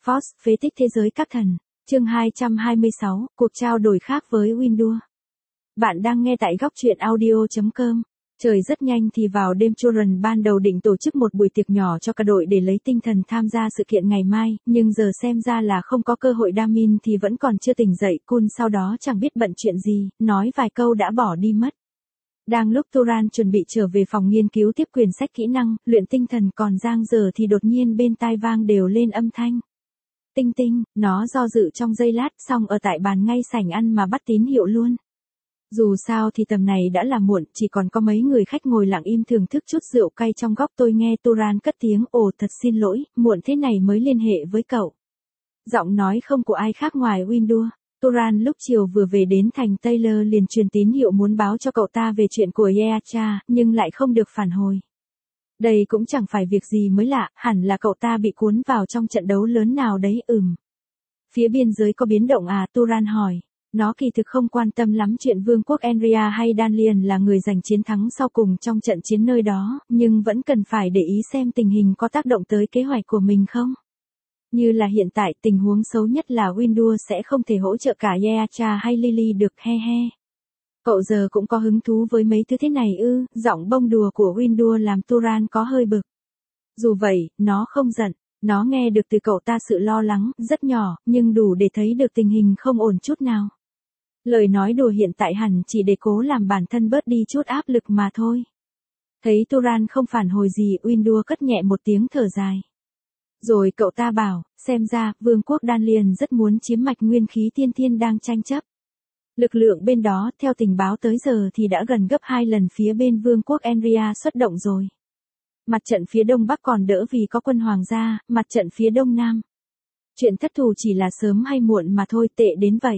Force, phế tích thế giới các thần. Chương 226, cuộc trao đổi khác với Windu. Bạn đang nghe tại góc truyện audio.com. Trời rất nhanh thì vào đêm Children ban đầu định tổ chức một buổi tiệc nhỏ cho cả đội để lấy tinh thần tham gia sự kiện ngày mai, nhưng giờ xem ra là không có cơ hội. Damin thì vẫn còn chưa tỉnh dậy, Kun sau đó chẳng biết bận chuyện gì, nói vài câu đã bỏ đi mất. Đang lúc Turan chuẩn bị trở về phòng nghiên cứu tiếp quyển sách kỹ năng, luyện tinh thần còn dang dở thì đột nhiên bên tai vang đều lên âm thanh. Tinh tinh, nó do dự trong giây lát xong ở tại bàn ngay sảnh ăn mà bắt tín hiệu luôn. Dù sao thì tầm này đã là muộn, chỉ còn có mấy người khách ngồi lặng im thưởng thức chút rượu cay trong góc. Tôi nghe Turan cất tiếng, ồ thật xin lỗi, muộn thế này mới liên hệ với cậu. Giọng nói không của ai khác ngoài Windu. Turan lúc chiều vừa về đến thành Taylor liền truyền tín hiệu muốn báo cho cậu ta về chuyện của Yeacha, nhưng lại không được phản hồi. Đây cũng chẳng phải việc gì mới lạ, hẳn là cậu ta bị cuốn vào trong trận đấu lớn nào đấy. Phía biên giới có biến động à? Turan hỏi. Nó kỳ thực không quan tâm lắm chuyện vương quốc Enria hay Danlian là người giành chiến thắng sau cùng trong trận chiến nơi đó, nhưng vẫn cần phải để ý xem tình hình có tác động tới kế hoạch của mình không. Như là hiện tại, tình huống xấu nhất là Windu sẽ không thể hỗ trợ cả Yeacha hay Lily được, he he. Cậu giờ cũng có hứng thú với mấy thứ thế này ư? Giọng bông đùa của Windu làm Turan có hơi bực. Dù vậy, nó không giận. Nó nghe được từ cậu ta sự lo lắng, rất nhỏ, nhưng đủ để thấy được tình hình không ổn chút nào. Lời nói đùa hiện tại hẳn chỉ để cố làm bản thân bớt đi chút áp lực mà thôi. Thấy Turan không phản hồi gì, Windu cất nhẹ một tiếng thở dài. Rồi cậu ta bảo, xem ra, vương quốc Danlian rất muốn chiếm mạch nguyên khí tiên thiên đang tranh chấp. Lực lượng bên đó, theo tình báo tới giờ thì đã gần gấp 2 lần phía bên vương quốc Enria xuất động rồi. Mặt trận phía đông bắc còn đỡ vì có quân hoàng gia, mặt trận phía đông nam. Chuyện thất thù chỉ là sớm hay muộn mà thôi, tệ đến vậy.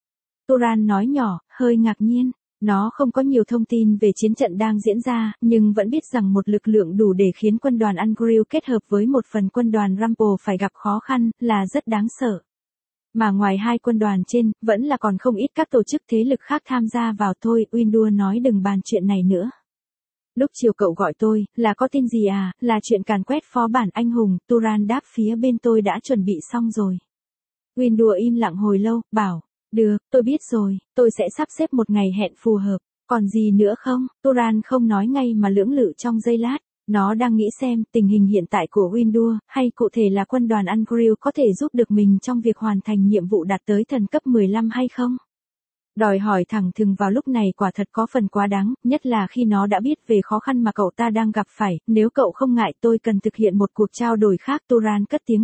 Turan nói nhỏ, hơi ngạc nhiên. Nó không có nhiều thông tin về chiến trận đang diễn ra, nhưng vẫn biết rằng một lực lượng đủ để khiến quân đoàn Ungryl kết hợp với một phần quân đoàn Rumple phải gặp khó khăn, là rất đáng sợ. Mà ngoài hai quân đoàn trên, vẫn là còn không ít các tổ chức thế lực khác tham gia vào thôi. Windu nói đừng bàn chuyện này nữa. Lúc chiều cậu gọi tôi, là có tin gì à? Là chuyện càn quét phó bản anh hùng. Turan đáp phía bên tôi đã chuẩn bị xong rồi. Windu im lặng hồi lâu, bảo. Được, tôi biết rồi, tôi sẽ sắp xếp một ngày hẹn phù hợp. Còn gì nữa không? Turan không nói ngay mà lưỡng lự trong giây lát. Nó đang nghĩ xem tình hình hiện tại của Windu, hay cụ thể là quân đoàn Ungryl có thể giúp được mình trong việc hoàn thành nhiệm vụ đạt tới thần cấp 15 hay không? Đòi hỏi thẳng thừng vào lúc này quả thật có phần quá đáng, nhất là khi nó đã biết về khó khăn mà cậu ta đang gặp phải. Nếu cậu không ngại tôi cần thực hiện một cuộc trao đổi khác. Turan cất tiếng,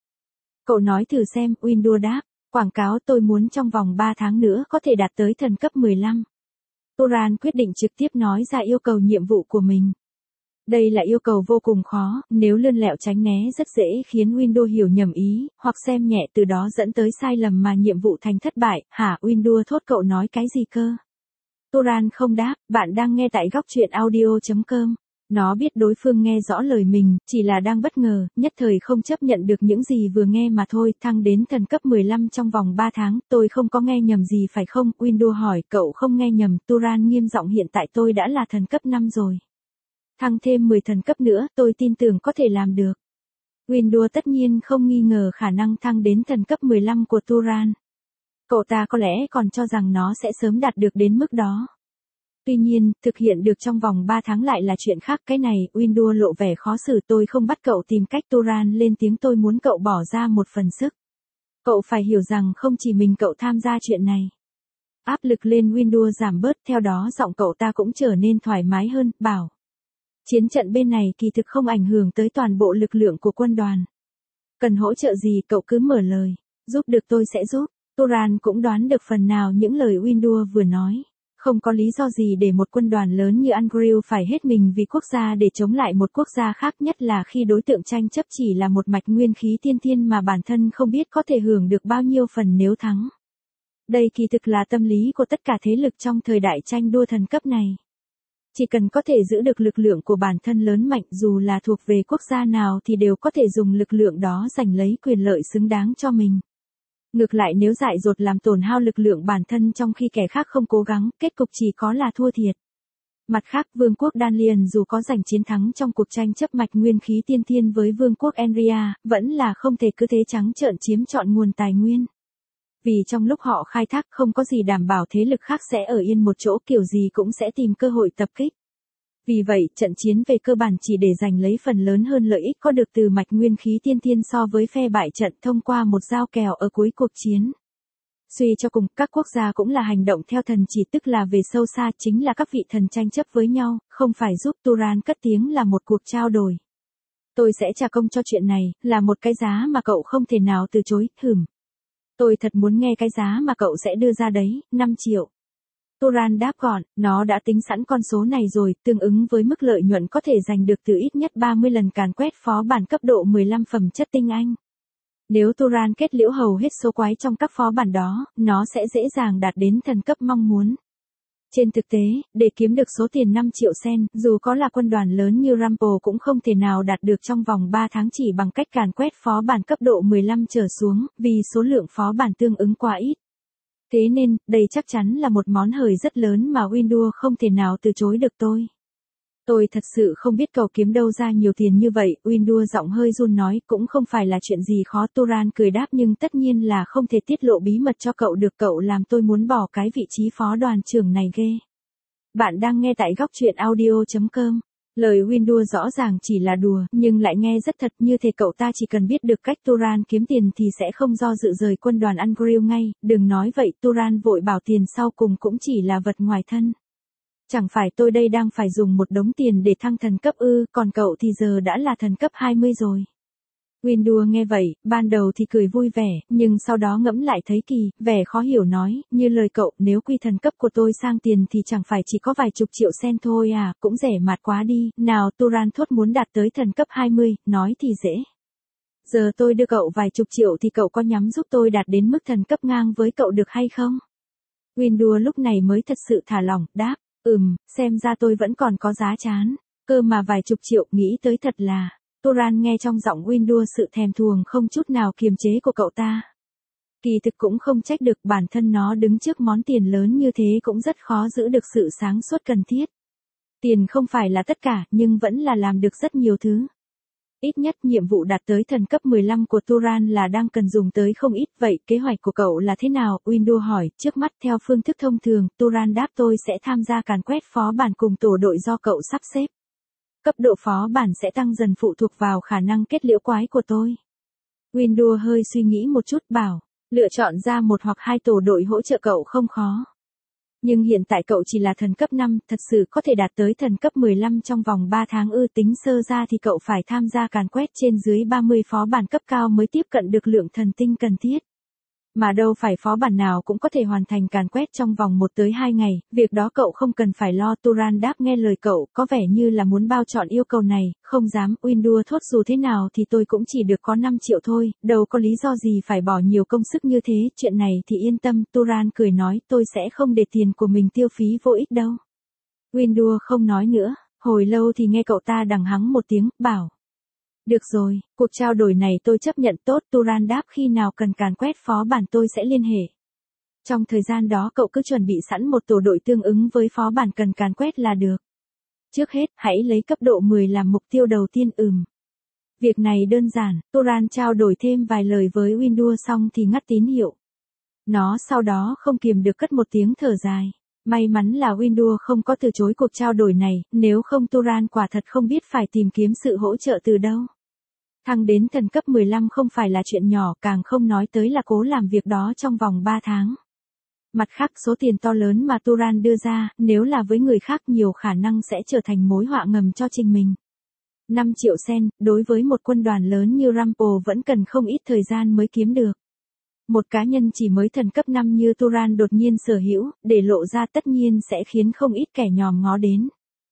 Cậu nói thử xem, Windu đáp. Quảng cáo tôi muốn trong vòng 3 tháng nữa có thể đạt tới thần cấp 15. Turan quyết định trực tiếp nói ra yêu cầu nhiệm vụ của mình. Đây là yêu cầu vô cùng khó, nếu lươn lẹo tránh né rất dễ khiến Windu hiểu nhầm ý, hoặc xem nhẹ từ đó dẫn tới sai lầm mà nhiệm vụ thành thất bại. Hả? Windu thốt, cậu nói cái gì cơ? Turan không đáp, bạn đang nghe tại góc truyện audio.com. Nó biết đối phương nghe rõ lời mình, chỉ là đang bất ngờ, nhất thời không chấp nhận được những gì vừa nghe mà thôi. Thăng đến thần cấp 15 trong vòng 3 tháng, tôi không có nghe nhầm gì phải không? Windu hỏi, cậu không nghe nhầm. Turan nghiêm giọng, hiện tại tôi đã là thần cấp 5 rồi. Thăng thêm 10 thần cấp nữa, tôi tin tưởng có thể làm được. Windu tất nhiên không nghi ngờ khả năng thăng đến thần cấp 15 của Turan. Cậu ta có lẽ còn cho rằng nó sẽ sớm đạt được đến mức đó. Tuy nhiên, thực hiện được trong vòng 3 tháng lại là chuyện khác. Cái này, Windu lộ vẻ khó xử. Tôi không bắt cậu tìm cách. Turan lên tiếng, tôi muốn cậu bỏ ra một phần sức. Cậu phải hiểu rằng không chỉ mình cậu tham gia chuyện này. Áp lực lên Windu giảm bớt, theo đó giọng cậu ta cũng trở nên thoải mái hơn, bảo. Chiến trận bên này kỳ thực không ảnh hưởng tới toàn bộ lực lượng của quân đoàn. Cần hỗ trợ gì cậu cứ mở lời. Giúp được tôi sẽ giúp. Turan cũng đoán được phần nào những lời Windu vừa nói. Không có lý do gì để một quân đoàn lớn như Ungryl phải hết mình vì quốc gia để chống lại một quốc gia khác, nhất là khi đối tượng tranh chấp chỉ là một mạch nguyên khí tiên thiên mà bản thân không biết có thể hưởng được bao nhiêu phần nếu thắng. Đây kỳ thực là tâm lý của tất cả thế lực trong thời đại tranh đua thần cấp này. Chỉ cần có thể giữ được lực lượng của bản thân lớn mạnh, dù là thuộc về quốc gia nào thì đều có thể dùng lực lượng đó giành lấy quyền lợi xứng đáng cho mình. Ngược lại nếu dại dột làm tổn hao lực lượng bản thân trong khi kẻ khác không cố gắng, kết cục chỉ có là thua thiệt. Mặt khác, Vương quốc Dalian dù có giành chiến thắng trong cuộc tranh chấp mạch nguyên khí tiên thiên với Vương quốc Enria, vẫn là không thể cứ thế trắng trợn chiếm trọn nguồn tài nguyên. Vì trong lúc họ khai thác không có gì đảm bảo thế lực khác sẽ ở yên một chỗ, kiểu gì cũng sẽ tìm cơ hội tập kích. Vì vậy, trận chiến về cơ bản chỉ để giành lấy phần lớn hơn lợi ích có được từ mạch nguyên khí tiên thiên so với phe bại trận thông qua một giao kèo ở cuối cuộc chiến. Suy cho cùng, các quốc gia cũng là hành động theo thần chỉ, tức là về sâu xa chính là các vị thần tranh chấp với nhau, không phải giúp Turan cất tiếng là một cuộc trao đổi. Tôi sẽ trả công cho chuyện này, là một cái giá mà cậu không thể nào từ chối, Tôi thật muốn nghe cái giá mà cậu sẽ đưa ra đấy, 5 triệu. Turan đáp gọn, nó đã tính sẵn con số này rồi, tương ứng với mức lợi nhuận có thể giành được từ ít nhất 30 lần càn quét phó bản cấp độ 15 phẩm chất tinh anh. Nếu Turan kết liễu hầu hết số quái trong các phó bản đó, nó sẽ dễ dàng đạt đến thần cấp mong muốn. Trên thực tế, để kiếm được số tiền 5 triệu sen, dù có là quân đoàn lớn như Rampo cũng không thể nào đạt được trong vòng 3 tháng chỉ bằng cách càn quét phó bản cấp độ 15 trở xuống, vì số lượng phó bản tương ứng quá ít. Thế nên, đây chắc chắn là một món hời rất lớn mà Windu không thể nào từ chối được tôi. Tôi thật sự không biết cậu kiếm đâu ra nhiều tiền như vậy, Windu giọng hơi run nói, cũng không phải là chuyện gì khó. Turan cười đáp, nhưng tất nhiên là không thể tiết lộ bí mật cho cậu được, cậu làm tôi muốn bỏ cái vị trí phó đoàn trưởng này ghê. Bạn đang nghe tại góc truyện audio.com. Lời Windu rõ ràng chỉ là đùa, nhưng lại nghe rất thật, như thể cậu ta chỉ cần biết được cách Turan kiếm tiền thì sẽ không do dự rời quân đoàn Ungrill ngay. Đừng nói vậy, Turan vội bảo tiền sau cùng cũng chỉ là vật ngoài thân. Chẳng phải tôi đây đang phải dùng một đống tiền để thăng thần cấp ư, còn cậu thì giờ đã là thần cấp 20 rồi. Windu nghe vậy, ban đầu thì cười vui vẻ, nhưng sau đó ngẫm lại thấy kỳ, vẻ khó hiểu nói, như lời cậu, nếu quy thần cấp của tôi sang tiền thì chẳng phải chỉ có vài chục triệu sen thôi à, cũng rẻ mạt quá đi. Nào, Turan thốt muốn đạt tới thần cấp 20, nói thì dễ. Giờ tôi đưa cậu vài chục triệu thì cậu có nhắm giúp tôi đạt đến mức thần cấp ngang với cậu được hay không? Windu lúc này mới thật sự thả lỏng, đáp. Xem ra tôi vẫn còn có giá chán. Cơ mà vài chục triệu, nghĩ tới thật là. Turan nghe trong giọng Windu sự thèm thuồng không chút nào kiềm chế của cậu ta. Kỳ thực cũng không trách được, bản thân nó đứng trước món tiền lớn như thế cũng rất khó giữ được sự sáng suốt cần thiết. Tiền không phải là tất cả, nhưng vẫn là làm được rất nhiều thứ. Ít nhất nhiệm vụ đạt tới thần cấp 15 của Turan là đang cần dùng tới không ít, vậy kế hoạch của cậu là thế nào? Windu hỏi, trước mắt theo phương thức thông thường, Turan đáp, tôi sẽ tham gia càn quét phó bản cùng tổ đội do cậu sắp xếp. Cấp độ phó bản sẽ tăng dần phụ thuộc vào khả năng kết liễu quái của tôi. Windu hơi suy nghĩ một chút, bảo, lựa chọn ra một hoặc hai tổ đội hỗ trợ cậu không khó. Nhưng hiện tại cậu chỉ là thần cấp 5, thật sự có thể đạt tới thần cấp 15 trong vòng 3 tháng ư? Tính sơ ra thì cậu phải tham gia càn quét trên dưới 30 phó bản cấp cao mới tiếp cận được lượng thần tinh cần thiết. Mà đâu phải phó bản nào cũng có thể hoàn thành càn quét trong vòng 1 tới 2 ngày, việc đó cậu không cần phải lo. Turan đáp, nghe lời cậu, có vẻ như là muốn bao trọn yêu cầu này, không dám. Windu thốt, dù thế nào thì tôi cũng chỉ được có 5 triệu thôi, đâu có lý do gì phải bỏ nhiều công sức như thế, chuyện này thì yên tâm. Turan cười nói, tôi sẽ không để tiền của mình tiêu phí vô ích đâu. Windu không nói nữa, hồi lâu thì nghe cậu ta đằng hắng một tiếng, bảo. Được rồi, cuộc trao đổi này tôi chấp nhận. Tốt. Turan đáp, khi nào cần càn quét phó bản tôi sẽ liên hệ. Trong thời gian đó cậu cứ chuẩn bị sẵn một tổ đội tương ứng với phó bản cần càn quét là được. Trước hết, hãy lấy cấp độ 10 làm mục tiêu đầu tiên. Việc này đơn giản. Turan trao đổi thêm vài lời với Windu xong thì ngắt tín hiệu. Nó sau đó không kiềm được cất một tiếng thở dài. May mắn là Windu không có từ chối cuộc trao đổi này, nếu không Turan quả thật không biết phải tìm kiếm sự hỗ trợ từ đâu. Thăng đến thần cấp 15 không phải là chuyện nhỏ, càng không nói tới là cố làm việc đó trong vòng 3 tháng. Mặt khác, số tiền to lớn mà Turan đưa ra, nếu là với người khác nhiều khả năng sẽ trở thành mối họa ngầm cho chính mình. 5 triệu sen, đối với một quân đoàn lớn như Rampo vẫn cần không ít thời gian mới kiếm được. Một cá nhân chỉ mới thần cấp 5 như Turan đột nhiên sở hữu, để lộ ra tất nhiên sẽ khiến không ít kẻ nhòm ngó đến.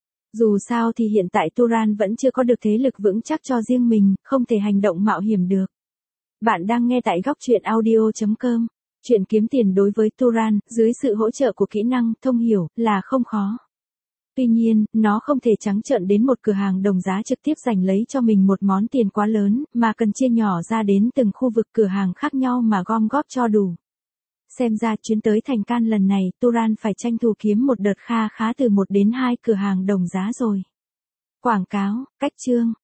Dù sao thì hiện tại Turan vẫn chưa có được thế lực vững chắc cho riêng mình, không thể hành động mạo hiểm được. Bạn đang nghe tại góc truyện audio.com. Chuyện kiếm tiền đối với Turan, dưới sự hỗ trợ của kỹ năng thông hiểu, là không khó. Tuy nhiên, nó không thể trắng trợn đến một cửa hàng đồng giá trực tiếp giành lấy cho mình một món tiền quá lớn, mà cần chia nhỏ ra đến từng khu vực cửa hàng khác nhau mà gom góp cho đủ. Xem ra chuyến tới Thành Can lần này, Turan phải tranh thủ kiếm một đợt kha khá từ 1 đến 2 cửa hàng đồng giá rồi. Quảng cáo, cách chương.